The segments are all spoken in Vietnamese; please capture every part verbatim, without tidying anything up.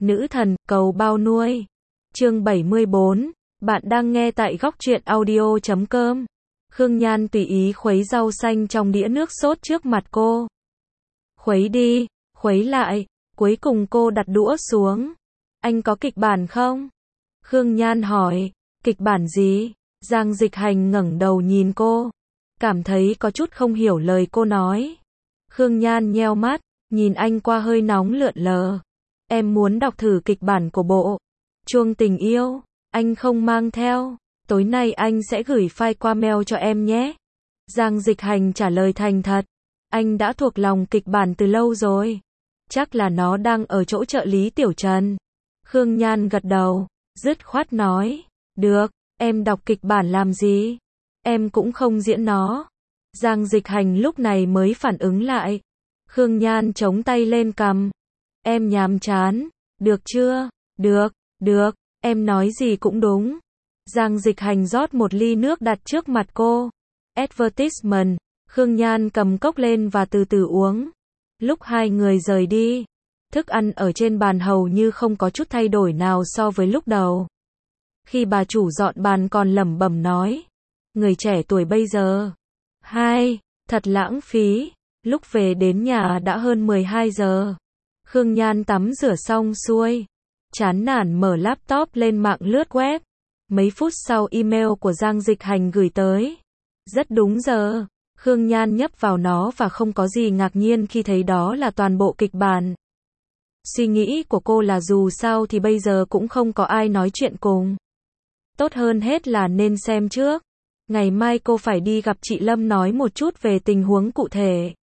Nữ thần, cầu bao nuôi. Chương bảy mươi bốn, bạn đang nghe tại góc truyện audio chấm com. Khương Nhan tùy ý khuấy rau xanh trong đĩa nước sốt trước mặt cô. Khuấy đi, khuấy lại, cuối cùng cô đặt đũa xuống. Anh có kịch bản không? Khương Nhan hỏi, kịch bản gì? Giang Dịch Hành ngẩng đầu nhìn cô, cảm thấy có chút không hiểu lời cô nói. Khương Nhan nheo mắt, nhìn anh qua hơi nóng lượn lờ. Em muốn đọc thử kịch bản của bộ Chuông Tình Yêu, anh không mang theo, tối nay anh sẽ gửi file qua mail cho em nhé. Giang Dịch Hành trả lời thành thật, anh đã thuộc lòng kịch bản từ lâu rồi, chắc là nó đang ở chỗ trợ lý Tiểu Trần. Khương Nhan gật đầu, dứt khoát nói, được, em đọc kịch bản làm gì? Em cũng không diễn nó. Giang Dịch Hành lúc này mới phản ứng lại. Khương Nhan chống tay lên cằm. Em nhàm chán, được chưa? Được, được, em nói gì cũng đúng. Giang Dịch Hành rót một ly nước đặt trước mặt cô. Advertisement. Khương Nhan cầm cốc lên và từ từ uống. Lúc hai người rời đi, thức ăn ở trên bàn hầu như không có chút thay đổi nào so với lúc đầu. Khi bà chủ dọn bàn còn lẩm bẩm nói, người trẻ tuổi bây giờ, hai, thật lãng phí. Lúc về đến nhà đã hơn mười hai giờ. Khương Nhan tắm rửa xong xuôi, chán nản mở laptop lên mạng lướt web. Mấy phút sau email của Giang Dịch Hành gửi tới. Rất đúng giờ. Khương Nhan nhấp vào nó và không có gì ngạc nhiên khi thấy đó là toàn bộ kịch bản. Suy nghĩ của cô là dù sao thì bây giờ cũng không có ai nói chuyện cùng. Tốt hơn hết là nên xem trước. Ngày mai cô phải đi gặp chị Lâm nói một chút về tình huống cụ thể.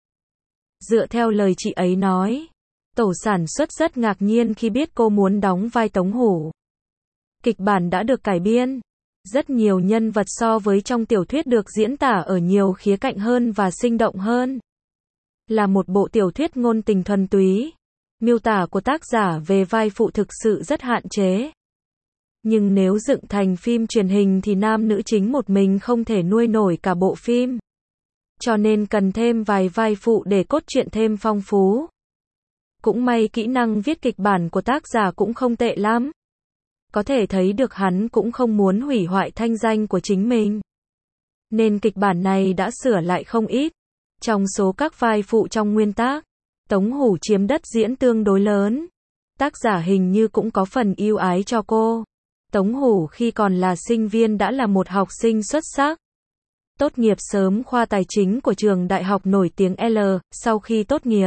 Dựa theo lời chị ấy nói, tổ sản xuất rất ngạc nhiên khi biết cô muốn đóng vai Tống Hủ. Kịch bản đã được cải biên. Rất nhiều nhân vật so với trong tiểu thuyết được diễn tả ở nhiều khía cạnh hơn và sinh động hơn. Là một bộ tiểu thuyết ngôn tình thuần túy. Miêu tả của tác giả về vai phụ thực sự rất hạn chế. Nhưng nếu dựng thành phim truyền hình thì nam nữ chính một mình không thể nuôi nổi cả bộ phim. Cho nên cần thêm vài vai phụ để cốt truyện thêm phong phú. Cũng may kỹ năng viết kịch bản của tác giả cũng không tệ lắm. Có thể thấy được hắn cũng không muốn hủy hoại thanh danh của chính mình. Nên kịch bản này đã sửa lại không ít. Trong số các vai phụ trong nguyên tác, Tống Hủ chiếm đất diễn tương đối lớn. Tác giả hình như cũng có phần yêu ái cho cô. Tống Hủ khi còn là sinh viên đã là một học sinh xuất sắc. Tốt nghiệp sớm khoa tài chính của trường đại học nổi tiếng L, sau khi tốt nghiệp,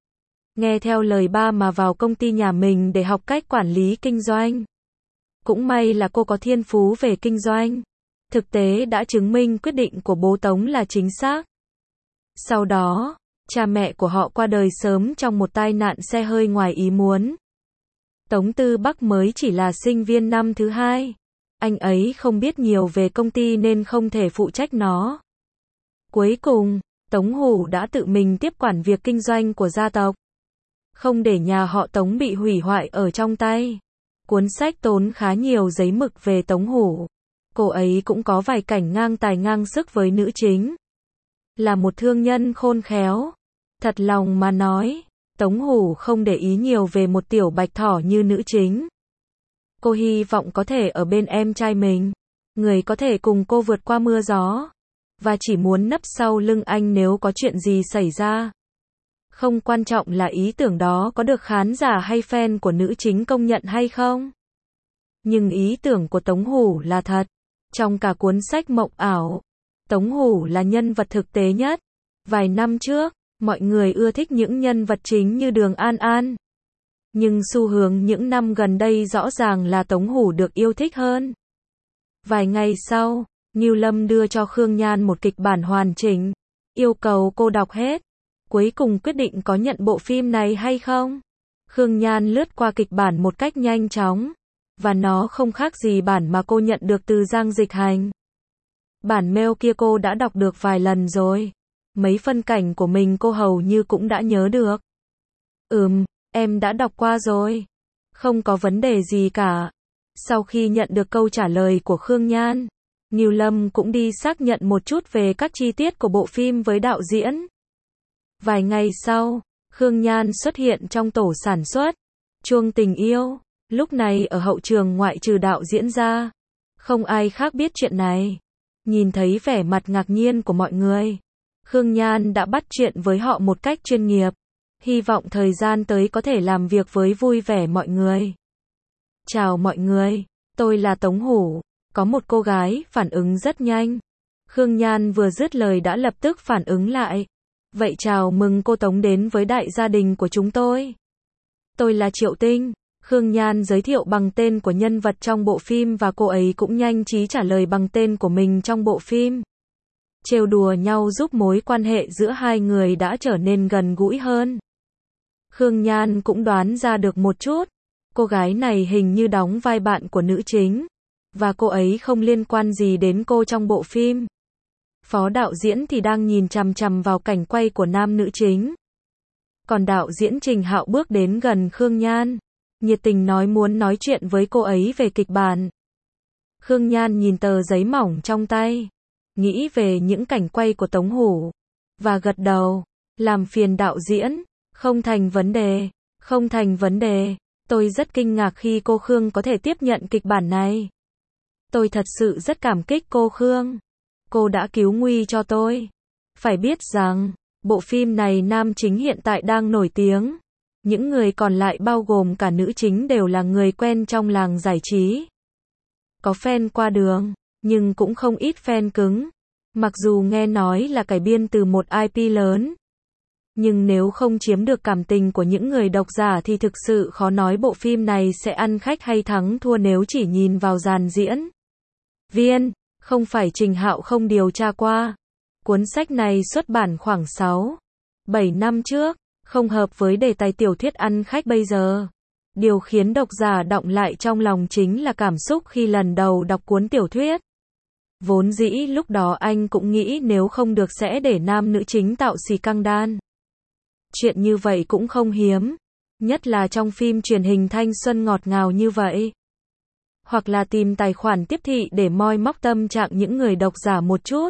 nghe theo lời ba mà vào công ty nhà mình để học cách quản lý kinh doanh. Cũng may là cô có thiên phú về kinh doanh. Thực tế đã chứng minh quyết định của bố Tống là chính xác. Sau đó, cha mẹ của họ qua đời sớm trong một tai nạn xe hơi ngoài ý muốn. Tống Tư Bắc mới chỉ là sinh viên năm thứ hai. Anh ấy không biết nhiều về công ty nên không thể phụ trách nó. Cuối cùng, Tống Hủ đã tự mình tiếp quản việc kinh doanh của gia tộc. Không để nhà họ Tống bị hủy hoại ở trong tay. Cuốn sách tốn khá nhiều giấy mực về Tống Hủ. Cô ấy cũng có vài cảnh ngang tài ngang sức với nữ chính. Là một thương nhân khôn khéo. Thật lòng mà nói, Tống Hủ không để ý nhiều về một tiểu bạch thỏ như nữ chính. Cô hy vọng có thể ở bên em trai mình, người có thể cùng cô vượt qua mưa gió. Và chỉ muốn nấp sau lưng anh nếu có chuyện gì xảy ra. Không quan trọng là ý tưởng đó có được khán giả hay fan của nữ chính công nhận hay không. Nhưng ý tưởng của Tống Hủ là thật. Trong cả cuốn sách mộng ảo, Tống Hủ là nhân vật thực tế nhất. Vài năm trước, mọi người ưa thích những nhân vật chính như Đường An An. Nhưng xu hướng những năm gần đây rõ ràng là Tống Hủ được yêu thích hơn. Vài ngày sau, Ngưu Lâm đưa cho Khương Nhan một kịch bản hoàn chỉnh, yêu cầu cô đọc hết. Cuối cùng quyết định có nhận bộ phim này hay không. Khương Nhan lướt qua kịch bản một cách nhanh chóng. Và nó không khác gì bản mà cô nhận được từ Giang Dịch Hành. Bản mail kia cô đã đọc được vài lần rồi. Mấy phân cảnh của mình cô hầu như cũng đã nhớ được. Ừm, em đã đọc qua rồi. Không có vấn đề gì cả. Sau khi nhận được câu trả lời của Khương Nhan, Ngưu Lâm cũng đi xác nhận một chút về các chi tiết của bộ phim với đạo diễn. Vài ngày sau, Khương Nhan xuất hiện trong tổ sản xuất. Chuông tình yêu. Lúc này ở hậu trường ngoại trừ đạo diễn ra, không ai khác biết chuyện này. Nhìn thấy vẻ mặt ngạc nhiên của mọi người, Khương Nhan đã bắt chuyện với họ một cách chuyên nghiệp. Hy vọng thời gian tới có thể làm việc với vui vẻ mọi người. Chào mọi người, tôi là Tống Hủ. Có một cô gái phản ứng rất nhanh. Khương Nhan vừa dứt lời đã lập tức phản ứng lại. Vậy chào mừng cô Tống đến với đại gia đình của chúng tôi. Tôi là Triệu Tinh. Khương Nhan giới thiệu bằng tên của nhân vật trong bộ phim và cô ấy cũng nhanh trí trả lời bằng tên của mình trong bộ phim. Trêu đùa nhau giúp mối quan hệ giữa hai người đã trở nên gần gũi hơn. Khương Nhan cũng đoán ra được một chút. Cô gái này hình như đóng vai bạn của nữ chính. Và cô ấy không liên quan gì đến cô trong bộ phim. Phó đạo diễn thì đang nhìn chằm chằm vào cảnh quay của nam nữ chính. Còn đạo diễn Trình Hạo bước đến gần Khương Nhan, nhiệt tình nói muốn nói chuyện với cô ấy về kịch bản. Khương Nhan nhìn tờ giấy mỏng trong tay, nghĩ về những cảnh quay của Tống Hủ, và gật đầu. Làm phiền đạo diễn, không thành vấn đề, không thành vấn đề. Tôi rất kinh ngạc khi cô Khương có thể tiếp nhận kịch bản này. Tôi thật sự rất cảm kích cô Khương. Cô đã cứu nguy cho tôi. Phải biết rằng, bộ phim này nam chính hiện tại đang nổi tiếng. Những người còn lại bao gồm cả nữ chính đều là người quen trong làng giải trí. Có fan qua đường, nhưng cũng không ít fan cứng. Mặc dù nghe nói là cải biên từ một i pê lớn. Nhưng nếu không chiếm được cảm tình của những người độc giả thì thực sự khó nói bộ phim này sẽ ăn khách hay thắng thua nếu chỉ nhìn vào dàn diễn. Viên, không phải Trình Hạo không điều tra qua. Cuốn sách này xuất bản khoảng sáu, bảy năm trước, không hợp với đề tài tiểu thuyết ăn khách bây giờ. Điều khiến độc giả đọng lại trong lòng chính là cảm xúc khi lần đầu đọc cuốn tiểu thuyết. Vốn dĩ lúc đó anh cũng nghĩ nếu không được sẽ để nam nữ chính tạo xì căng đan. Chuyện như vậy cũng không hiếm, nhất là trong phim truyền hình thanh xuân ngọt ngào như vậy. Hoặc là tìm tài khoản tiếp thị để moi móc tâm trạng những người độc giả một chút.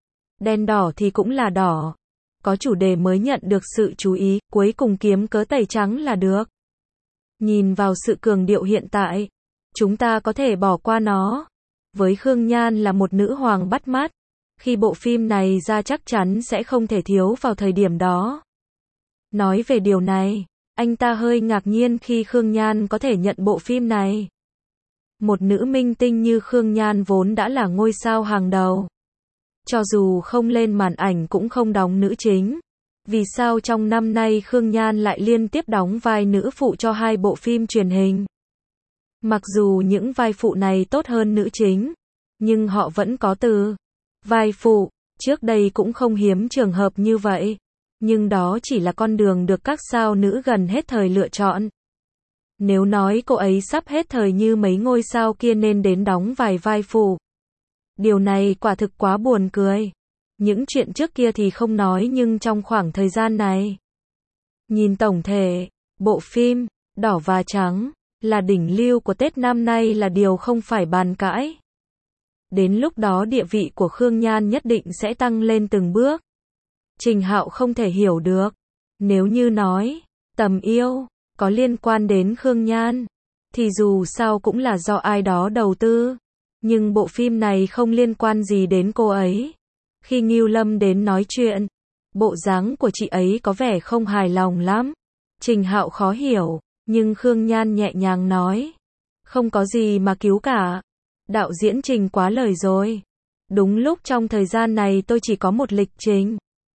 Đen đỏ thì cũng là đỏ. Có chủ đề mới nhận được sự chú ý, cuối cùng kiếm cớ tẩy trắng là được. Nhìn vào sự cường điệu hiện tại, chúng ta có thể bỏ qua nó. Với Khương Nhan là một nữ hoàng bắt mắt, khi bộ phim này ra chắc chắn sẽ không thể thiếu vào thời điểm đó. Nói về điều này, anh ta hơi ngạc nhiên khi Khương Nhan có thể nhận bộ phim này. Một nữ minh tinh như Khương Nhan vốn đã là ngôi sao hàng đầu. Cho dù không lên màn ảnh cũng không đóng nữ chính. Vì sao trong năm nay Khương Nhan lại liên tiếp đóng vai nữ phụ cho hai bộ phim truyền hình? Mặc dù những vai phụ này tốt hơn nữ chính, nhưng họ vẫn có từ vai phụ. Trước đây cũng không hiếm trường hợp như vậy. Nhưng đó chỉ là con đường được các sao nữ gần hết thời lựa chọn. Nếu nói cô ấy sắp hết thời như mấy ngôi sao kia nên đến đóng vài vai phụ. Điều này quả thực quá buồn cười. Những chuyện trước kia thì không nói nhưng trong khoảng thời gian này. Nhìn tổng thể, bộ phim, đỏ và trắng, là đỉnh lưu của Tết năm nay là điều không phải bàn cãi. Đến lúc đó địa vị của Khương Nhan nhất định sẽ tăng lên từng bước. Trình Hạo không thể hiểu được. Nếu như nói, tầm yêu, có liên quan đến Khương Nhan, thì dù sao cũng là do ai đó đầu tư. Nhưng bộ phim này không liên quan gì đến cô ấy. Khi Ngưu Lâm đến nói chuyện, bộ dáng của chị ấy có vẻ không hài lòng lắm. Trình Hạo khó hiểu, nhưng Khương Nhan nhẹ nhàng nói. Không có gì mà cứu cả. Đạo diễn Trình quá lời rồi. Đúng lúc trong thời gian này tôi chỉ có một lịch trình.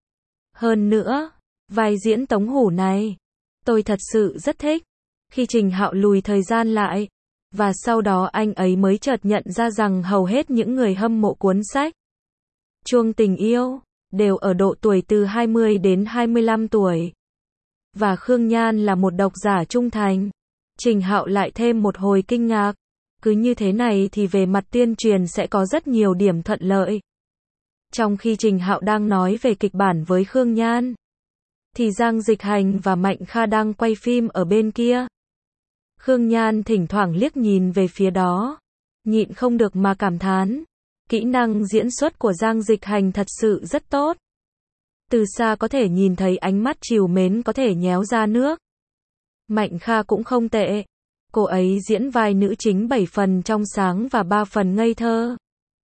Hơn nữa, vai diễn Tống Hủ này, tôi thật sự rất thích. Khi Trình Hạo lùi thời gian lại, và sau đó anh ấy mới chợt nhận ra rằng hầu hết những người hâm mộ cuốn sách Chuông tình yêu, đều ở độ tuổi từ hai mươi đến hai mươi lăm tuổi. Và Khương Nhan là một độc giả trung thành. Trình Hạo lại thêm một hồi kinh ngạc. Cứ như thế này thì về mặt tuyên truyền sẽ có rất nhiều điểm thuận lợi. Trong khi Trình Hạo đang nói về kịch bản với Khương Nhan, thì Giang Dịch Hành và Mạnh Kha đang quay phim ở bên kia. Khương Nhan thỉnh thoảng liếc nhìn về phía đó, nhịn không được mà cảm thán. Kỹ năng diễn xuất của Giang Dịch Hành thật sự rất tốt. Từ xa có thể nhìn thấy ánh mắt trìu mến có thể nhéo ra nước. Mạnh Kha cũng không tệ. Cô ấy diễn vai nữ chính bảy phần trong sáng và ba phần ngây thơ.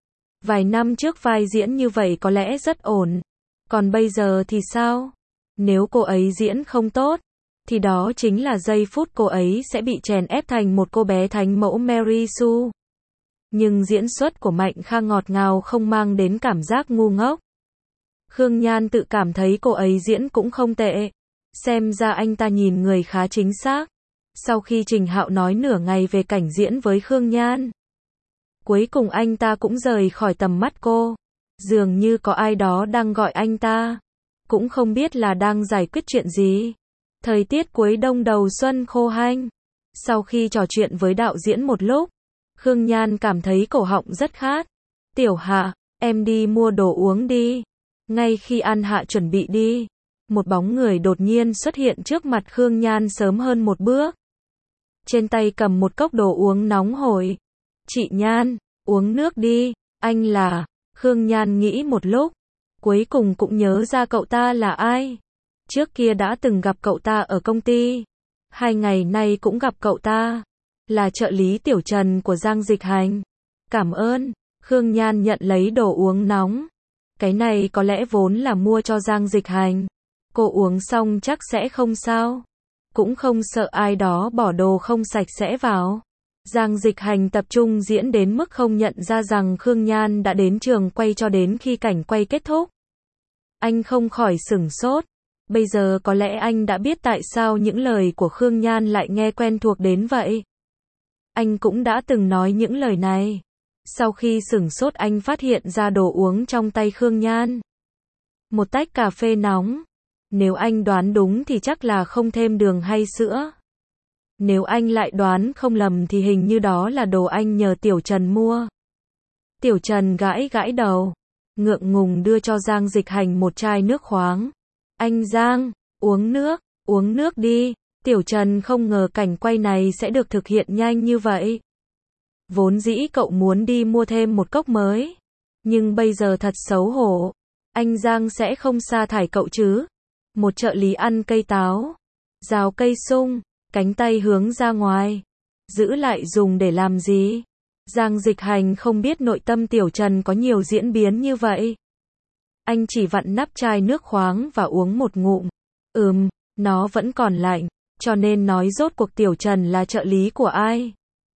Vài năm trước vai diễn như vậy có lẽ rất ổn. Còn bây giờ thì sao? Nếu cô ấy diễn không tốt, thì đó chính là giây phút cô ấy sẽ bị chèn ép thành một cô bé thánh mẫu Mary Sue. Nhưng diễn xuất của Mạnh Kha ngọt ngào không mang đến cảm giác ngu ngốc. Khương Nhan tự cảm thấy cô ấy diễn cũng không tệ. Xem ra anh ta nhìn người khá chính xác. Sau khi Trình Hạo nói nửa ngày về cảnh diễn với Khương Nhan, cuối cùng anh ta cũng rời khỏi tầm mắt cô. Dường như có ai đó đang gọi anh ta. Cũng không biết là đang giải quyết chuyện gì. Thời tiết cuối đông đầu xuân khô hanh. Sau khi trò chuyện với đạo diễn một lúc, Khương Nhan cảm thấy cổ họng rất khát. Tiểu Hạ, em đi mua đồ uống đi. Ngay khi An Hạ chuẩn bị đi, một bóng người đột nhiên xuất hiện trước mặt Khương Nhan sớm hơn một bước. Trên tay cầm một cốc đồ uống nóng hổi. Chị Nhan, uống nước đi. Anh là... Khương Nhan nghĩ một lúc, cuối cùng cũng nhớ ra cậu ta là ai. Trước kia đã từng gặp cậu ta ở công ty. Hai ngày nay cũng gặp cậu ta. Là trợ lý Tiểu Trần của Giang Dịch Hành. Cảm ơn. Khương Nhan nhận lấy đồ uống nóng. Cái này có lẽ vốn là mua cho Giang Dịch Hành. Cô uống xong chắc sẽ không sao. Cũng không sợ ai đó bỏ đồ không sạch sẽ vào. Giang Dịch Hành tập trung diễn đến mức không nhận ra rằng Khương Nhan đã đến trường quay cho đến khi cảnh quay kết thúc. Anh không khỏi sửng sốt. Bây giờ có lẽ anh đã biết tại sao những lời của Khương Nhan lại nghe quen thuộc đến vậy. Anh cũng đã từng nói những lời này. Sau khi sửng sốt anh phát hiện ra đồ uống trong tay Khương Nhan. Một tách cà phê nóng. Nếu anh đoán đúng thì chắc là không thêm đường hay sữa. Nếu anh lại đoán không lầm thì hình như đó là đồ anh nhờ Tiểu Trần mua. Tiểu Trần gãi gãi đầu, ngượng ngùng đưa cho Giang Dịch Hành một chai nước khoáng. Anh Giang, uống nước, uống nước đi. Tiểu Trần không ngờ cảnh quay này sẽ được thực hiện nhanh như vậy. Vốn dĩ cậu muốn đi mua thêm một cốc mới. Nhưng bây giờ thật xấu hổ. Anh Giang sẽ không sa thải cậu chứ. Một trợ lý ăn cây táo, rào cây sung, cánh tay hướng ra ngoài. Giữ lại dùng để làm gì? Giang Dịch Hành không biết nội tâm Tiểu Trần có nhiều diễn biến như vậy. Anh chỉ vặn nắp chai nước khoáng và uống một ngụm. Ừm, nó vẫn còn lạnh, cho nên nói rốt cuộc Tiểu Trần là trợ lý của ai?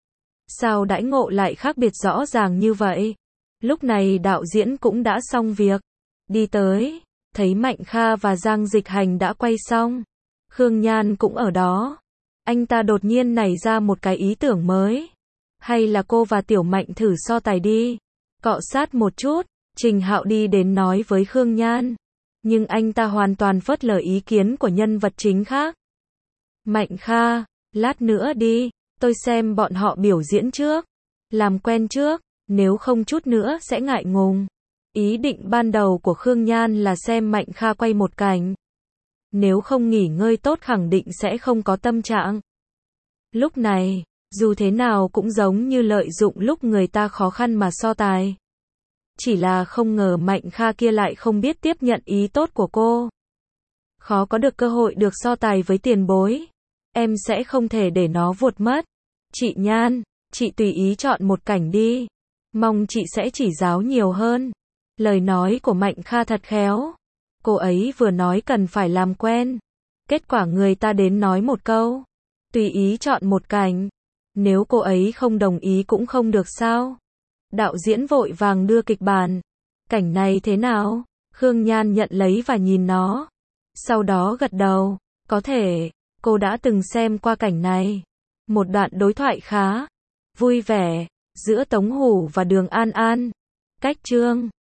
Sao đãi ngộ lại khác biệt rõ ràng như vậy? Lúc này đạo diễn cũng đã xong việc. Đi tới, thấy Mạnh Kha và Giang Dịch Hành đã quay xong. Khương Nhan cũng ở đó. Anh ta đột nhiên nảy ra một cái ý tưởng mới. Hay là cô và Tiểu Mạnh thử so tài đi. Cọ sát một chút, Trình Hạo đi đến nói với Khương Nhan. Nhưng anh ta hoàn toàn phớt lờ ý kiến của nhân vật chính khác. Mạnh Kha, lát nữa đi, tôi xem bọn họ biểu diễn trước. Làm quen trước, nếu không chút nữa sẽ ngại ngùng. Ý định ban đầu của Khương Nhan là xem Mạnh Kha quay một cảnh. Nếu không nghỉ ngơi tốt khẳng định sẽ không có tâm trạng. Lúc này, dù thế nào cũng giống như lợi dụng lúc người ta khó khăn mà so tài. Chỉ là không ngờ Mạnh Kha kia lại không biết tiếp nhận ý tốt của cô. Khó có được cơ hội được so tài với tiền bối. Em sẽ không thể để nó vụt mất. Chị Nhan, chị tùy ý chọn một cảnh đi. Mong chị sẽ chỉ giáo nhiều hơn. Lời nói của Mạnh Kha thật khéo. Cô ấy vừa nói cần phải làm quen. Kết quả người ta đến nói một câu. Tùy ý chọn một cảnh. Nếu cô ấy không đồng ý cũng không được sao? Đạo diễn vội vàng đưa kịch bản. Cảnh này thế nào? Khương Nhan nhận lấy và nhìn nó. Sau đó gật đầu. Có thể, cô đã từng xem qua cảnh này. Một đoạn đối thoại khá vui vẻ giữa Tống Hủ và Đường An An. Cách chương